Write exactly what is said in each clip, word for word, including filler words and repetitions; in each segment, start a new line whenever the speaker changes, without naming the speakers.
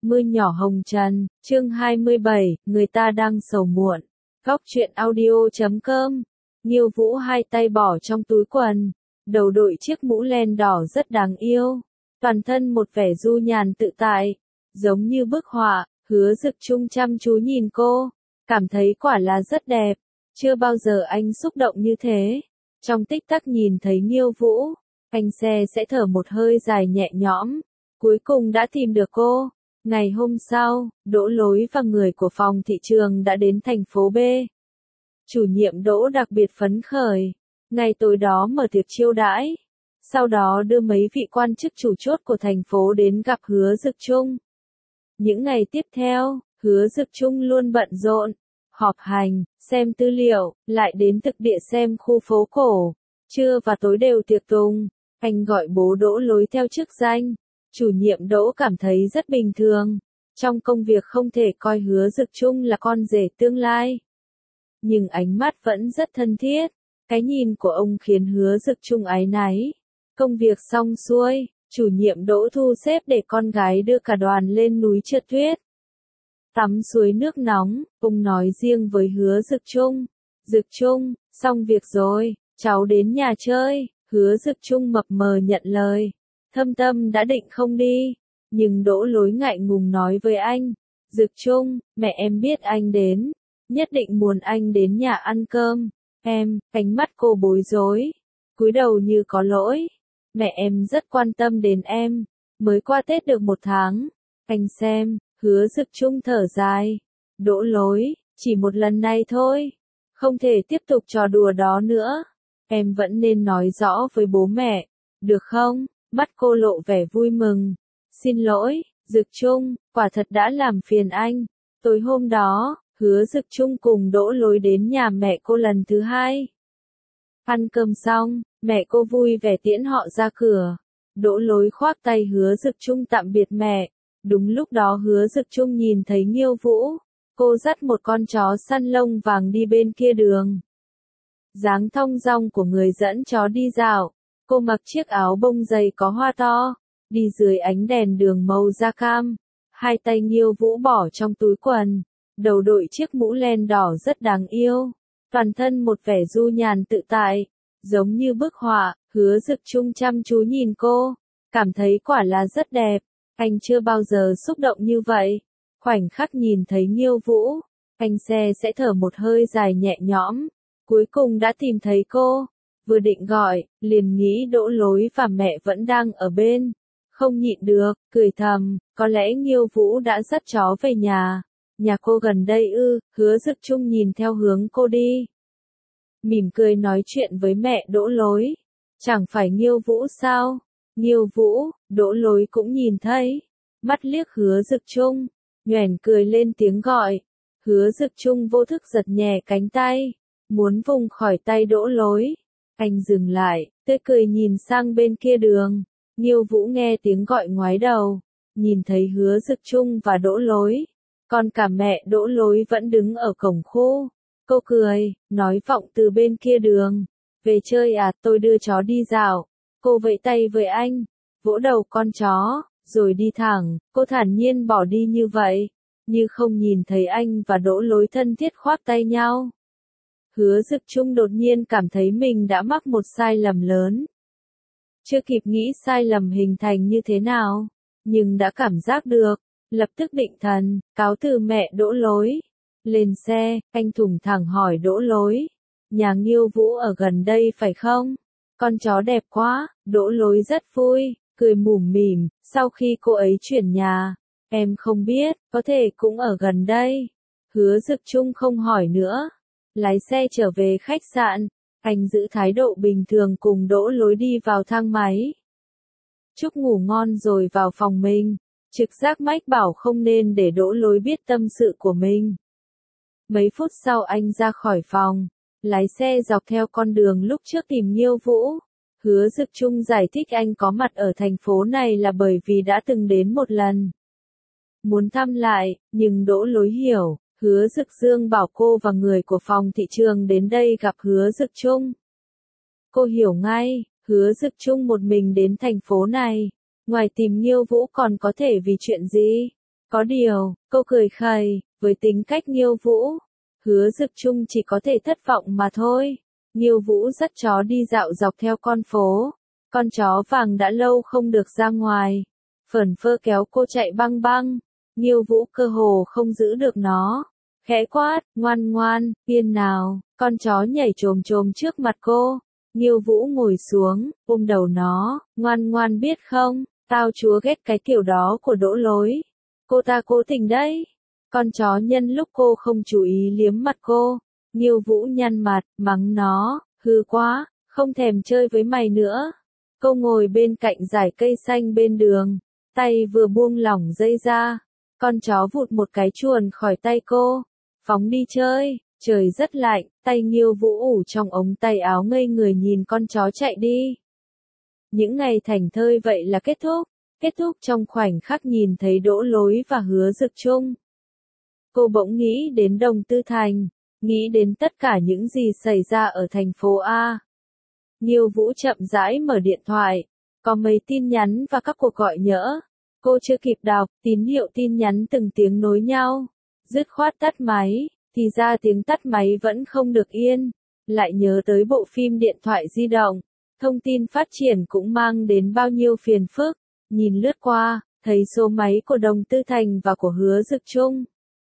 Mưa nhỏ hồng trần, chương hai mươi bảy, người ta đang sầu muộn. Góc truyện audio chấm com. Nghiêu Vũ hai tay bỏ trong túi quần, đầu đội chiếc mũ len đỏ rất đáng yêu, toàn thân một vẻ du nhàn tự tại, giống như bức họa. Hứa Dực Trung chăm chú nhìn cô, cảm thấy quả là rất đẹp. Chưa bao giờ anh xúc động như thế. Trong tích tắc nhìn thấy Nghiêu Vũ, anh xe sẽ thở một hơi dài nhẹ nhõm. Cuối cùng đã tìm được cô. Ngày hôm sau, Đỗ Lối và người của phòng thị trường đã đến thành phố B. Chủ nhiệm Đỗ đặc biệt phấn khởi. Ngày tối đó mở tiệc chiêu đãi. Sau đó đưa mấy vị quan chức chủ chốt của thành phố đến gặp Hứa Dực Trung. Những ngày tiếp theo, Hứa Dực Trung luôn bận rộn. Họp hành, xem tư liệu, lại đến thực địa xem khu phố cổ. Trưa và tối đều tiệc tùng. Anh gọi bố Đỗ Lối theo chức danh. Chủ nhiệm Đỗ cảm thấy rất bình thường. Trong công việc không thể coi Hứa Dực Trung là con rể tương lai. Nhưng ánh mắt vẫn rất thân thiết. Cái nhìn của ông khiến Hứa Dực Trung áy náy. Công việc xong xuôi, chủ nhiệm Đỗ thu xếp để con gái đưa cả đoàn lên núi trượt tuyết. Tắm suối nước nóng, ông nói riêng với Hứa Dực Trung. Dực Trung, xong việc rồi, cháu đến nhà chơi. Hứa Dực Trung mập mờ nhận lời. Thâm Tâm đã định không đi, nhưng Đỗ Lối ngại ngùng nói với anh. Dực Trung, mẹ em biết anh đến, nhất định muốn anh đến nhà ăn cơm. Em, ánh mắt cô bối rối, cúi đầu như có lỗi. Mẹ em rất quan tâm đến em, mới qua Tết được một tháng. Anh xem, Hứa Dực Trung thở dài. Đỗ Lối, chỉ một lần này thôi, không thể tiếp tục trò đùa đó nữa. Em vẫn nên nói rõ với bố mẹ, được không? Mắt cô lộ vẻ vui mừng. Xin lỗi, Dực Trung, quả thật đã làm phiền anh. Tối hôm đó, Hứa Dực Trung cùng Đỗ Lối đến nhà mẹ cô lần thứ hai. Ăn cơm xong, mẹ cô vui vẻ tiễn họ ra cửa. Đỗ Lối khoác tay Hứa Dực Trung tạm biệt mẹ. Đúng lúc đó Hứa Dực Trung nhìn thấy Nghiêu Vũ. Cô dắt một con chó săn lông vàng đi bên kia đường. Dáng thong dong của người dẫn chó đi dạo. Cô mặc chiếc áo bông dày có hoa to, đi dưới ánh đèn đường màu da cam. Hai tay Nghiêu Vũ bỏ trong túi quần, đầu đội chiếc mũ len đỏ rất đáng yêu. Toàn thân một vẻ du nhàn tự tại, giống như bức họa. Hứa Dực Trung chăm chú nhìn cô, cảm thấy quả là rất đẹp. Anh chưa bao giờ xúc động như vậy. Khoảnh khắc nhìn thấy Nghiêu Vũ, anh xe sẽ thở một hơi dài nhẹ nhõm. Cuối cùng đã tìm thấy cô. Vừa định gọi, liền nghĩ Đỗ Lối và mẹ vẫn đang ở bên. Không nhịn được, cười thầm, có lẽ Nghiêu Vũ đã dắt chó về nhà. Nhà cô gần đây ư? Hứa Dực Trung nhìn theo hướng cô đi. Mỉm cười nói chuyện với mẹ Đỗ Lối. Chẳng phải Nghiêu Vũ sao? Nghiêu Vũ, Đỗ Lối cũng nhìn thấy. Mắt liếc Hứa Dực Trung, nhoẻn cười lên tiếng gọi. Hứa Dực Trung vô thức giật nhẹ cánh tay, muốn vùng khỏi tay Đỗ Lối. Anh dừng lại, tươi cười nhìn sang bên kia đường. Nghiêu Vũ nghe tiếng gọi ngoái đầu, nhìn thấy Hứa Dực Trung và Đỗ Lối. Còn cả mẹ Đỗ Lối vẫn đứng ở cổng khu. Cô cười, nói vọng từ bên kia đường. Về chơi à, tôi đưa chó đi dạo. Cô vẫy tay với anh, vỗ đầu con chó, rồi đi thẳng. Cô thản nhiên bỏ đi như vậy, như không nhìn thấy anh và Đỗ Lối thân thiết khoác tay nhau. Hứa Dực Trung đột nhiên cảm thấy mình đã mắc một sai lầm lớn. Chưa kịp nghĩ sai lầm hình thành như thế nào, nhưng đã cảm giác được, lập tức định thần, cáo từ mẹ Đỗ Lối. Lên xe, anh thủng thẳng hỏi Đỗ Lối, nhà Nghiêu Vũ ở gần đây phải không? Con chó đẹp quá. Đỗ Lối rất vui, cười mủm mỉm. Sau khi cô ấy chuyển nhà, em không biết, có thể cũng ở gần đây. Hứa Dực Trung không hỏi nữa. Lái xe trở về khách sạn, anh giữ thái độ bình thường cùng Đỗ Lối đi vào thang máy. Chúc ngủ ngon rồi vào phòng mình. Trực giác mách bảo không nên để Đỗ Lối biết tâm sự của mình. Mấy phút sau anh ra khỏi phòng, lái xe dọc theo con đường lúc trước tìm Nghiêu Vũ. Hứa Dực Trung giải thích anh có mặt ở thành phố này là bởi vì đã từng đến một lần. Muốn thăm lại, nhưng Đỗ Lối hiểu. Hứa Dực Dương bảo cô và người của phòng thị trường đến đây gặp Hứa Dực Trung. Cô hiểu ngay, Hứa Dực Trung một mình đến thành phố này, ngoài tìm Nghiêu Vũ còn có thể vì chuyện gì? Có điều, cô cười khẩy, với tính cách Nghiêu Vũ, Hứa Dực Trung chỉ có thể thất vọng mà thôi. Nghiêu Vũ dắt chó đi dạo dọc theo con phố. Con chó vàng đã lâu không được ra ngoài. Phởn Phơ kéo cô chạy băng băng. Nghiêu Vũ cơ hồ không giữ được nó. Khẽ quát, ngoan ngoan, yên nào. Con chó nhảy chồm chồm trước mặt cô. Nghiêu Vũ ngồi xuống, ôm đầu nó, ngoan ngoan biết không, tao chúa ghét cái kiểu đó của Đỗ Lối. Cô ta cố tình đấy. Con chó nhân lúc cô không chú ý liếm mặt cô. Nghiêu Vũ nhăn mặt, mắng nó, hư quá, không thèm chơi với mày nữa. Cô ngồi bên cạnh dải cây xanh bên đường, tay vừa buông lỏng dây ra. Con chó vụt một cái chuồn khỏi tay cô, phóng đi chơi. Trời rất lạnh, tay Nghiêu Vũ ủ trong ống tay áo ngây người nhìn con chó chạy đi. Những ngày thảnh thơi vậy là kết thúc, kết thúc trong khoảnh khắc nhìn thấy Đỗ Lối và Hứa Dực Trung. Cô bỗng nghĩ đến Đồng Tư Thành, nghĩ đến tất cả những gì xảy ra ở thành phố A. Nghiêu Vũ chậm rãi mở điện thoại, có mấy tin nhắn và các cuộc gọi nhỡ. Cô chưa kịp đọc, tín hiệu tin nhắn từng tiếng nối nhau, dứt khoát tắt máy. Thì ra tiếng tắt máy vẫn không được yên, lại nhớ tới bộ phim điện thoại di động, thông tin phát triển cũng mang đến bao nhiêu phiền phức, nhìn lướt qua, thấy số máy của Đồng Tư Thành và của Hứa Dực Trung.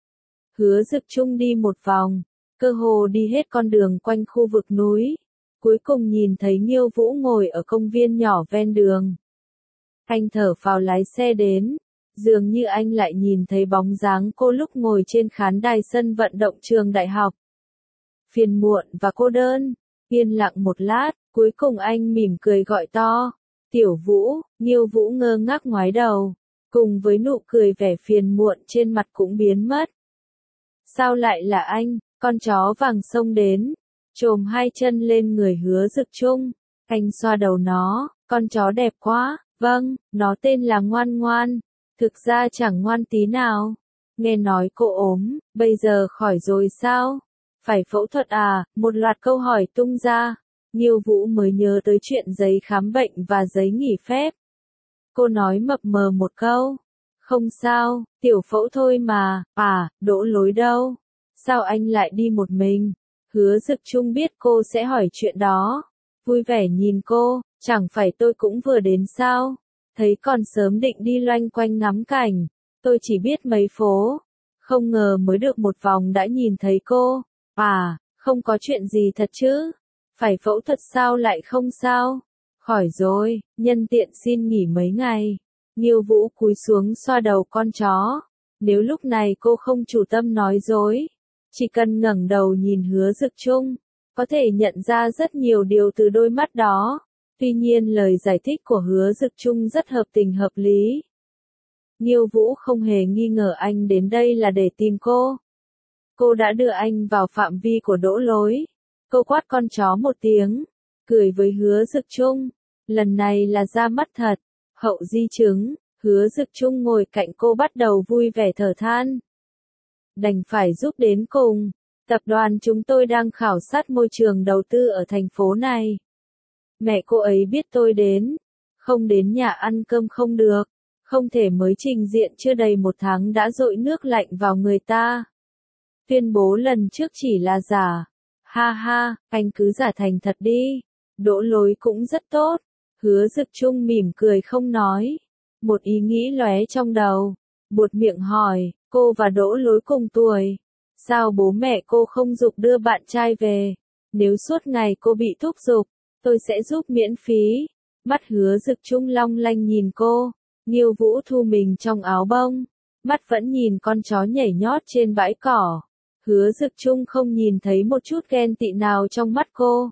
Hứa Dực Trung đi một vòng, cơ hồ đi hết con đường quanh khu vực núi, cuối cùng nhìn thấy Nghiêu Vũ ngồi ở công viên nhỏ ven đường. Anh thở phào lái xe đến. Dường như anh lại nhìn thấy bóng dáng cô lúc ngồi trên khán đài sân vận động trường đại học. Phiền muộn và cô đơn, yên lặng một lát, cuối cùng anh mỉm cười gọi to. Tiểu Vũ, Nghiêu Vũ ngơ ngác ngoái đầu, cùng với nụ cười vẻ phiền muộn trên mặt cũng biến mất. Sao lại là anh, con chó vàng xông đến, chồm hai chân lên người Hứa Dực Trung, anh xoa đầu nó, con chó đẹp quá, vâng, nó tên là Ngoan Ngoan. Thực ra chẳng ngoan tí nào. Nghe nói cô ốm, bây giờ khỏi rồi sao? Phải phẫu thuật à? Một loạt câu hỏi tung ra. Nghiêu Vũ mới nhớ tới chuyện giấy khám bệnh và giấy nghỉ phép. Cô nói mập mờ một câu. Không sao, tiểu phẫu thôi mà. À, Đỗ Lối đâu? Sao anh lại đi một mình? Hứa Dực Trung biết cô sẽ hỏi chuyện đó. Vui vẻ nhìn cô, chẳng phải tôi cũng vừa đến sao? Thấy còn sớm định đi loanh quanh ngắm cảnh, tôi chỉ biết mấy phố, không ngờ mới được một vòng đã nhìn thấy cô. À, không có chuyện gì thật chứ? Phải phẫu thuật sao lại không sao? Khỏi rồi, nhân tiện xin nghỉ mấy ngày. Nghiêu Vũ cúi xuống xoa đầu con chó. Nếu lúc này cô không chủ tâm nói dối, chỉ cần ngẩng đầu nhìn Hứa Dực Trung, có thể nhận ra rất nhiều điều từ đôi mắt đó. Tuy nhiên lời giải thích của Hứa Dực Trung rất hợp tình hợp lý. Nghiêu Vũ không hề nghi ngờ anh đến đây là để tìm cô. Cô đã đưa anh vào phạm vi của Đỗ Lối. Cô quát con chó một tiếng, cười với Hứa Dực Trung. Lần này là ra mắt thật. Hậu di chứng, Hứa Dực Trung ngồi cạnh cô bắt đầu vui vẻ thở than. Đành phải giúp đến cùng. Tập đoàn chúng tôi đang khảo sát môi trường đầu tư ở thành phố này. Mẹ cô ấy biết tôi đến, không đến nhà ăn cơm không được, không thể mới trình diện chưa đầy một tháng đã dội nước lạnh vào người ta. Tuyên bố lần trước chỉ là giả. Ha ha, anh cứ giả thành thật đi. Đỗ Lối cũng rất tốt. Hứa Dực Trung mỉm cười không nói. Một ý nghĩ lóe trong đầu. Buột miệng hỏi, cô và Đỗ Lối cùng tuổi. Sao bố mẹ cô không giục đưa bạn trai về? Nếu suốt ngày cô bị thúc giục, tôi sẽ giúp miễn phí. Mắt Hứa Dực Trung long lanh nhìn cô. Nghiêu Vũ thu mình trong áo bông. Mắt vẫn nhìn con chó nhảy nhót trên bãi cỏ. Hứa Dực Trung không nhìn thấy một chút ghen tị nào trong mắt cô.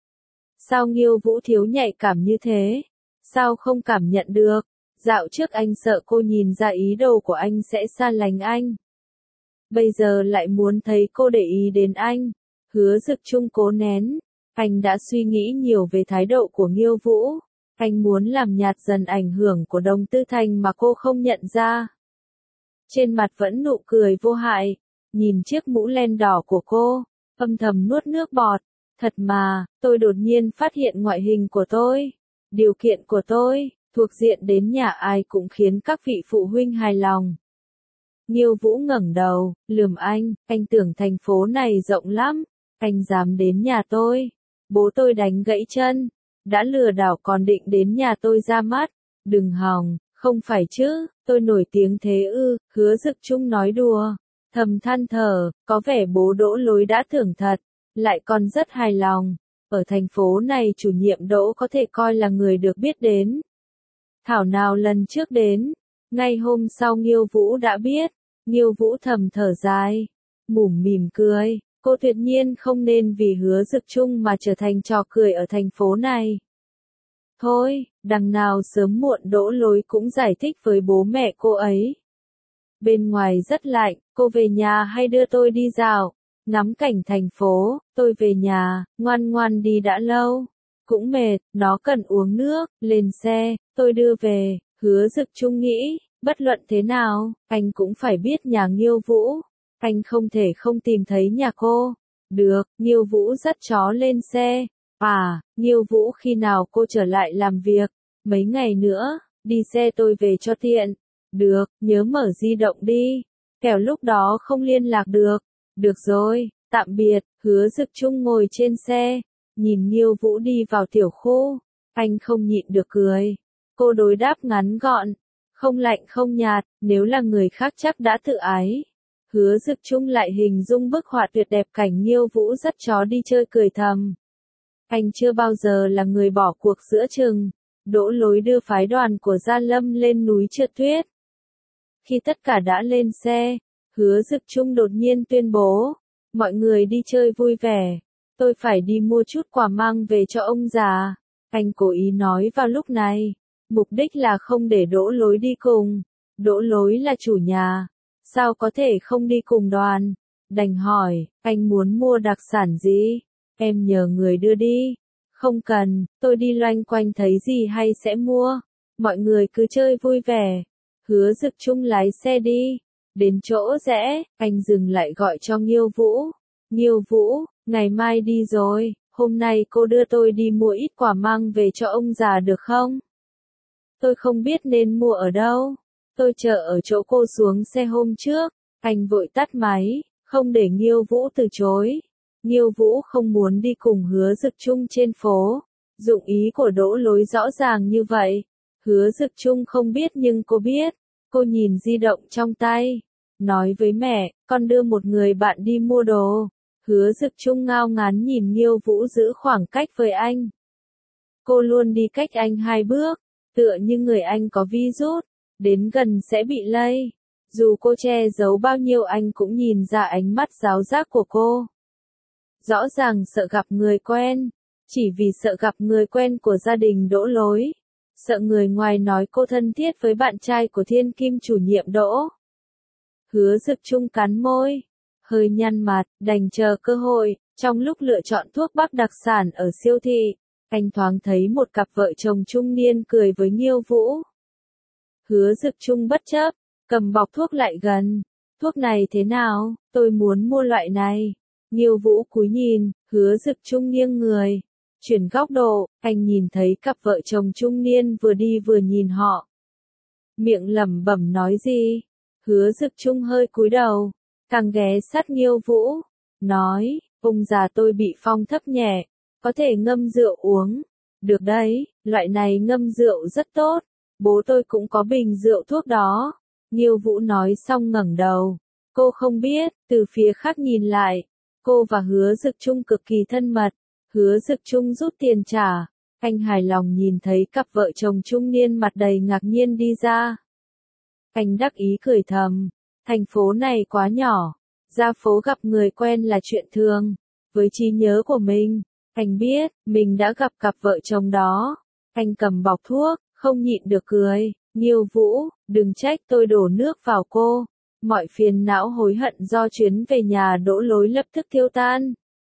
Sao Nghiêu Vũ thiếu nhạy cảm như thế? Sao không cảm nhận được? Dạo trước anh sợ cô nhìn ra ý đồ của anh sẽ xa lánh anh. Bây giờ lại muốn thấy cô để ý đến anh. Hứa Dực Trung cố nén. Anh đã suy nghĩ nhiều về thái độ của Nghiêu Vũ. Anh muốn làm nhạt dần ảnh hưởng của Đồng Tư Thành mà cô không nhận ra. Trên mặt vẫn nụ cười vô hại. Nhìn chiếc mũ len đỏ của cô, âm thầm nuốt nước bọt. Thật mà, tôi đột nhiên phát hiện ngoại hình của tôi, điều kiện của tôi, thuộc diện đến nhà ai cũng khiến các vị phụ huynh hài lòng. Nghiêu Vũ ngẩng đầu, lườm anh, anh tưởng thành phố này rộng lắm, anh dám đến nhà tôi. Bố tôi đánh gãy chân, đã lừa đảo còn định đến nhà tôi ra mắt, đừng hòng, không phải chứ, tôi nổi tiếng thế ư, Hứa Dực Trung nói đùa, thầm than thở, có vẻ bố Đỗ Lối đã thưởng thật, lại còn rất hài lòng, ở thành phố này chủ nhiệm Đỗ có thể coi là người được biết đến. Thảo nào lần trước đến, ngay hôm sau Nghiêu Vũ đã biết, Nghiêu Vũ thầm thở dài, mủm mỉm cười. Cô tuyệt nhiên không nên vì Hứa Dực Trung mà trở thành trò cười ở thành phố này. Thôi, đằng nào sớm muộn Đỗ Lối cũng giải thích với bố mẹ cô ấy. Bên ngoài rất lạnh, cô về nhà hay đưa tôi đi dạo, ngắm cảnh thành phố, tôi về nhà, ngoan ngoan đi đã lâu. Cũng mệt, nó cần uống nước, lên xe, tôi đưa về, Hứa Dực Trung nghĩ, bất luận thế nào, anh cũng phải biết nhà Nghiêu Vũ. Anh không thể không tìm thấy nhà cô. Được, Nghiêu Vũ dắt chó lên xe. À, Nghiêu Vũ khi nào cô trở lại làm việc? Mấy ngày nữa, đi xe tôi về cho tiện. Được, nhớ mở di động đi. Kẻo lúc đó không liên lạc được. Được rồi, tạm biệt, Hứa Dực Trung ngồi trên xe. Nhìn Nghiêu Vũ đi vào tiểu khu. Anh không nhịn được cười. Cô đối đáp ngắn gọn. Không lạnh không nhạt, nếu là người khác chắc đã tự ái. Hứa Dực Trung lại hình dung bức họa tuyệt đẹp cảnh Nghiêu Vũ dắt chó đi chơi cười thầm. Anh chưa bao giờ là người bỏ cuộc giữa chừng. Đỗ Lối đưa phái đoàn của Gia Lâm lên núi trượt tuyết. Khi tất cả đã lên xe, Hứa Dực Trung đột nhiên tuyên bố, mọi người đi chơi vui vẻ, tôi phải đi mua chút quà mang về cho ông già. Anh cố ý nói vào lúc này, mục đích là không để Đỗ Lối đi cùng. Đỗ Lối là chủ nhà. Sao có thể không đi cùng đoàn? Đành hỏi, anh muốn mua đặc sản gì? Em nhờ người đưa đi. Không cần, tôi đi loanh quanh thấy gì hay sẽ mua. Mọi người cứ chơi vui vẻ. Hứa Dực Trung lái xe đi. Đến chỗ rẽ, anh dừng lại gọi cho Nghiêu Vũ. Nghiêu Vũ, ngày mai đi rồi, hôm nay cô đưa tôi đi mua ít quả mang về cho ông già được không? Tôi không biết nên mua ở đâu. Tôi chờ ở chỗ cô xuống xe hôm trước, anh vội tắt máy, không để Nghiêu Vũ từ chối. Nghiêu Vũ không muốn đi cùng Hứa Dực Trung trên phố. Dụng ý của Đỗ Lối rõ ràng như vậy. Hứa Dực Trung không biết nhưng cô biết. Cô nhìn di động trong tay. Nói với mẹ, con đưa một người bạn đi mua đồ. Hứa Dực Trung ngao ngán nhìn Nghiêu Vũ giữ khoảng cách với anh. Cô luôn đi cách anh hai bước, tựa như người anh có virus. Đến gần sẽ bị lây. Dù cô che giấu bao nhiêu anh cũng nhìn ra ánh mắt giáo giác của cô. Rõ ràng sợ gặp người quen. Chỉ vì sợ gặp người quen của gia đình Đỗ Lối. Sợ người ngoài nói cô thân thiết với bạn trai của thiên kim chủ nhiệm Đỗ. Hứa Dực Trung cắn môi. Hơi nhăn mặt, đành chờ cơ hội. Trong lúc lựa chọn thuốc bắc đặc sản ở siêu thị, anh thoáng thấy một cặp vợ chồng trung niên cười với Nghiêu Vũ. Hứa Dực Trung bất chấp, cầm bọc thuốc lại gần. Thuốc này thế nào, tôi muốn mua loại này. Nghiêu Vũ cúi nhìn, Hứa Dực Trung nghiêng người. Chuyển góc độ, anh nhìn thấy cặp vợ chồng trung niên vừa đi vừa nhìn họ. Miệng lẩm bẩm nói gì? Hứa Dực Trung hơi cúi đầu, càng ghé sát Nghiêu Vũ. Nói, ông già tôi bị phong thấp nhẹ, có thể ngâm rượu uống. Được đấy, loại này ngâm rượu rất tốt. Bố tôi cũng có bình rượu thuốc đó. Nghiêu Vũ nói xong ngẩng đầu. Cô không biết, từ phía khác nhìn lại. Cô và Hứa Dực Trung cực kỳ thân mật. Hứa Dực Trung rút tiền trả. Anh hài lòng nhìn thấy cặp vợ chồng trung niên mặt đầy ngạc nhiên đi ra. Anh đắc ý cười thầm. Thành phố này quá nhỏ. Ra phố gặp người quen là chuyện thường. Với trí nhớ của mình, anh biết, mình đã gặp cặp vợ chồng đó. Anh cầm bọc thuốc, không nhịn được cười. Nghiêu Vũ, đừng trách tôi đổ nước vào cô. Mọi phiền não hối hận do chuyến về nhà Đỗ Lối lập tức tiêu tan.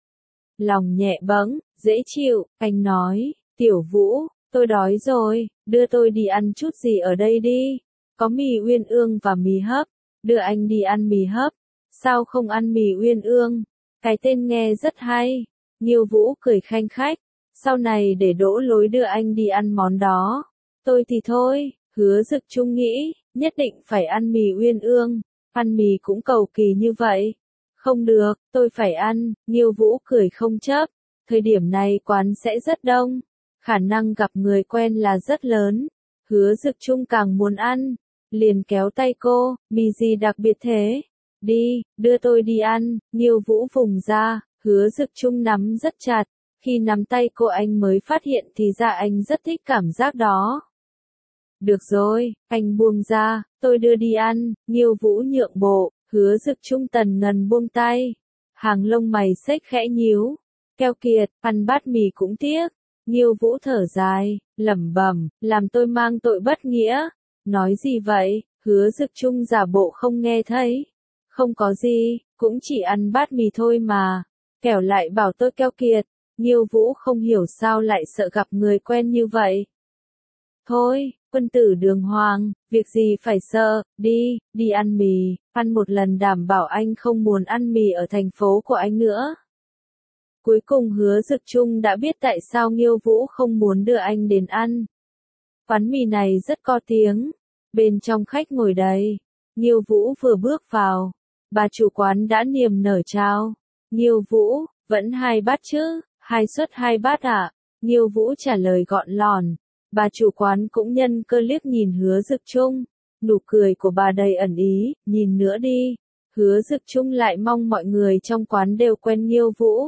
Lòng nhẹ bẫng, dễ chịu, anh nói, Tiểu Vũ, tôi đói rồi, đưa tôi đi ăn chút gì ở đây đi. Có mì uyên ương và mì hấp, đưa anh đi ăn mì hấp. Sao không ăn mì uyên ương? Cái tên nghe rất hay. Nghiêu Vũ cười khanh khách, sau này để Đỗ Lối đưa anh đi ăn món đó. Tôi thì thôi, Hứa Dực Trung nghĩ, nhất định phải ăn mì uyên ương. Ăn mì cũng cầu kỳ như vậy. Không được, tôi phải ăn, Nghiêu Vũ cười không chấp. Thời điểm này quán sẽ rất đông. Khả năng gặp người quen là rất lớn. Hứa Dực Trung càng muốn ăn. Liền kéo tay cô, mì gì đặc biệt thế? Đi, đưa tôi đi ăn, Nghiêu Vũ vùng ra, Hứa Dực Trung nắm rất chặt. Khi nắm tay cô anh mới phát hiện thì ra anh rất thích cảm giác đó. Được rồi, anh buông ra, tôi đưa đi ăn, Nghiêu Vũ nhượng bộ, Hứa Dực Trung tần ngần buông tay. Hàng lông mày xếch khẽ nhíu. Keo kiệt, ăn bát mì cũng tiếc. Nghiêu Vũ thở dài, lẩm bẩm, làm tôi mang tội bất nghĩa. Nói gì vậy? Hứa Dực Trung giả bộ không nghe thấy. Không có gì, cũng chỉ ăn bát mì thôi mà. Kẻo lại bảo tôi keo kiệt. Nghiêu Vũ không hiểu sao lại sợ gặp người quen như vậy. Thôi, quân tử đường hoàng, việc gì phải sợ, đi, đi ăn mì, ăn một lần đảm bảo anh không muốn ăn mì ở thành phố của anh nữa. Cuối cùng Hứa Dực Trung đã biết tại sao Nghiêu Vũ không muốn đưa anh đến ăn. Quán mì này rất có tiếng, bên trong khách ngồi đầy. Nghiêu Vũ vừa bước vào, bà chủ quán đã niềm nở chào. Nghiêu Vũ, vẫn hai bát chứ, hai suất hai bát ạ. À? Nghiêu Vũ trả lời gọn lòn. Bà chủ quán cũng nhân cơ liếc nhìn Hứa Dực Trung. Nụ cười của bà đầy ẩn ý, nhìn nữa đi. Hứa Dực Trung lại mong mọi người trong quán đều quen Nghiêu Vũ.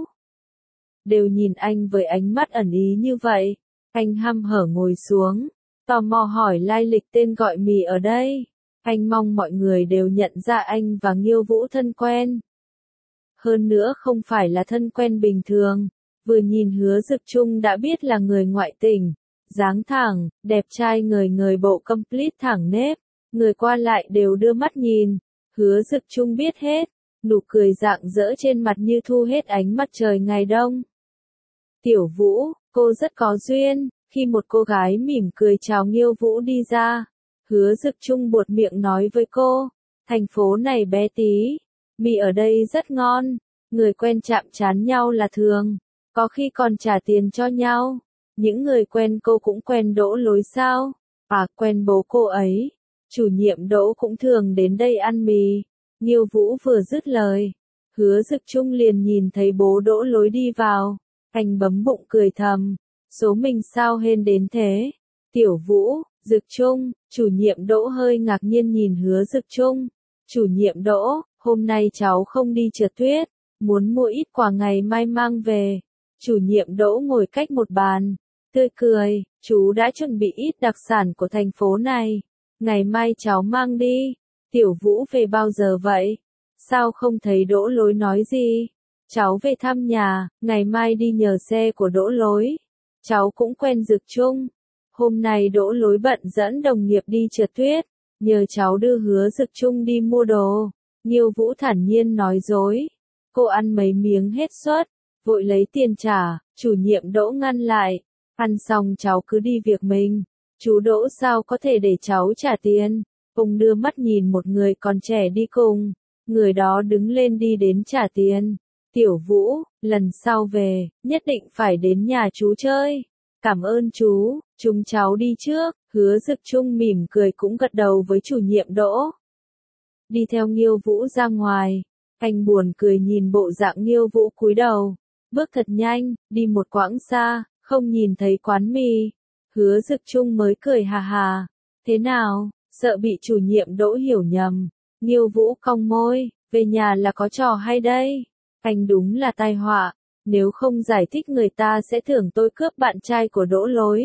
Đều nhìn anh với ánh mắt ẩn ý như vậy. Anh hăm hở ngồi xuống, tò mò hỏi lai lịch tên gọi mì ở đây. Anh mong mọi người đều nhận ra anh và Nghiêu Vũ thân quen. Hơn nữa không phải là thân quen bình thường. Vừa nhìn Hứa Dực Trung đã biết là người ngoại tỉnh. Dáng thẳng, đẹp trai người người bộ complete thẳng nếp. Người qua lại đều đưa mắt nhìn. Hứa Dực Trung biết hết. Nụ cười rạng rỡ trên mặt như thu hết ánh mặt trời ngày đông. Tiểu Vũ, cô rất có duyên. Khi một cô gái mỉm cười chào Nghiêu Vũ đi ra, Hứa Dực Trung buột miệng nói với cô, thành phố này bé tí, mì ở đây rất ngon, người quen chạm trán nhau là thường, có khi còn trả tiền cho nhau. Những người quen cô cũng quen Đỗ Lối sao? À, quen bố cô ấy. Chủ nhiệm Đỗ cũng thường đến đây ăn mì. Nghiêu Vũ vừa dứt lời, Hứa Dực Trung liền nhìn thấy bố Đỗ Lối đi vào. Anh bấm bụng cười thầm. Số mình sao hên đến thế? Tiểu Vũ, Dực Trung, chủ nhiệm Đỗ hơi ngạc nhiên nhìn Hứa Dực Trung. Chủ nhiệm Đỗ, hôm nay cháu không đi trượt tuyết, muốn mua ít quà ngày mai mang về. Chủ nhiệm Đỗ ngồi cách một bàn, tươi cười, chú đã chuẩn bị ít đặc sản của thành phố này. Ngày mai cháu mang đi. Tiểu Vũ về bao giờ vậy? Sao không thấy Đỗ Lối nói gì? Cháu về thăm nhà, ngày mai đi nhờ xe của Đỗ Lối. Cháu cũng quen Dực Trung. Hôm nay Đỗ Lối bận dẫn đồng nghiệp đi trượt tuyết, nhờ cháu đưa Hứa Dực Trung đi mua đồ. Nghiêu Vũ thản nhiên nói dối. Cô ăn mấy miếng hết suất, vội lấy tiền trả, chủ nhiệm Đỗ ngăn lại. Ăn xong cháu cứ đi việc mình. Chú Đỗ sao có thể để cháu trả tiền? Ông đưa mắt nhìn một người còn trẻ đi cùng. Người đó đứng lên đi đến trả tiền. Tiểu Vũ, lần sau về, nhất định phải đến nhà chú chơi. Cảm ơn chú, chúng cháu đi trước. Hứa Dực Trung mỉm cười cũng gật đầu với chủ nhiệm Đỗ. Đi theo Nghiêu Vũ ra ngoài. Anh buồn cười nhìn bộ dạng Nghiêu Vũ cúi đầu. Bước thật nhanh, đi một quãng xa, không nhìn thấy quán mì. Hứa Dực Trung mới cười hà hà. Thế nào, sợ bị chủ nhiệm Đỗ hiểu nhầm. Nghiêu Vũ cong môi, về nhà là có trò hay đây. Anh đúng là tai họa, nếu không giải thích người ta sẽ tưởng tôi cướp bạn trai của Đỗ Lối.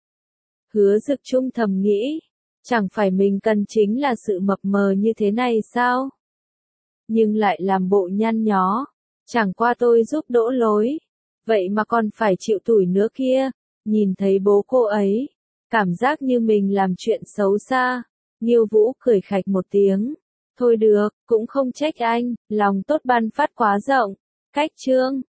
Hứa Dực Trung thầm nghĩ, chẳng phải mình cần chính là sự mập mờ như thế này sao? Nhưng lại làm bộ nhăn nhó, chẳng qua tôi giúp Đỗ Lối, vậy mà còn phải chịu tủi nữa kia. Nhìn thấy bố cô ấy, cảm giác như mình làm chuyện xấu xa. Nghiêu Vũ cười khạch một tiếng. Thôi được, cũng không trách anh, lòng tốt ban phát quá rộng. Cách chương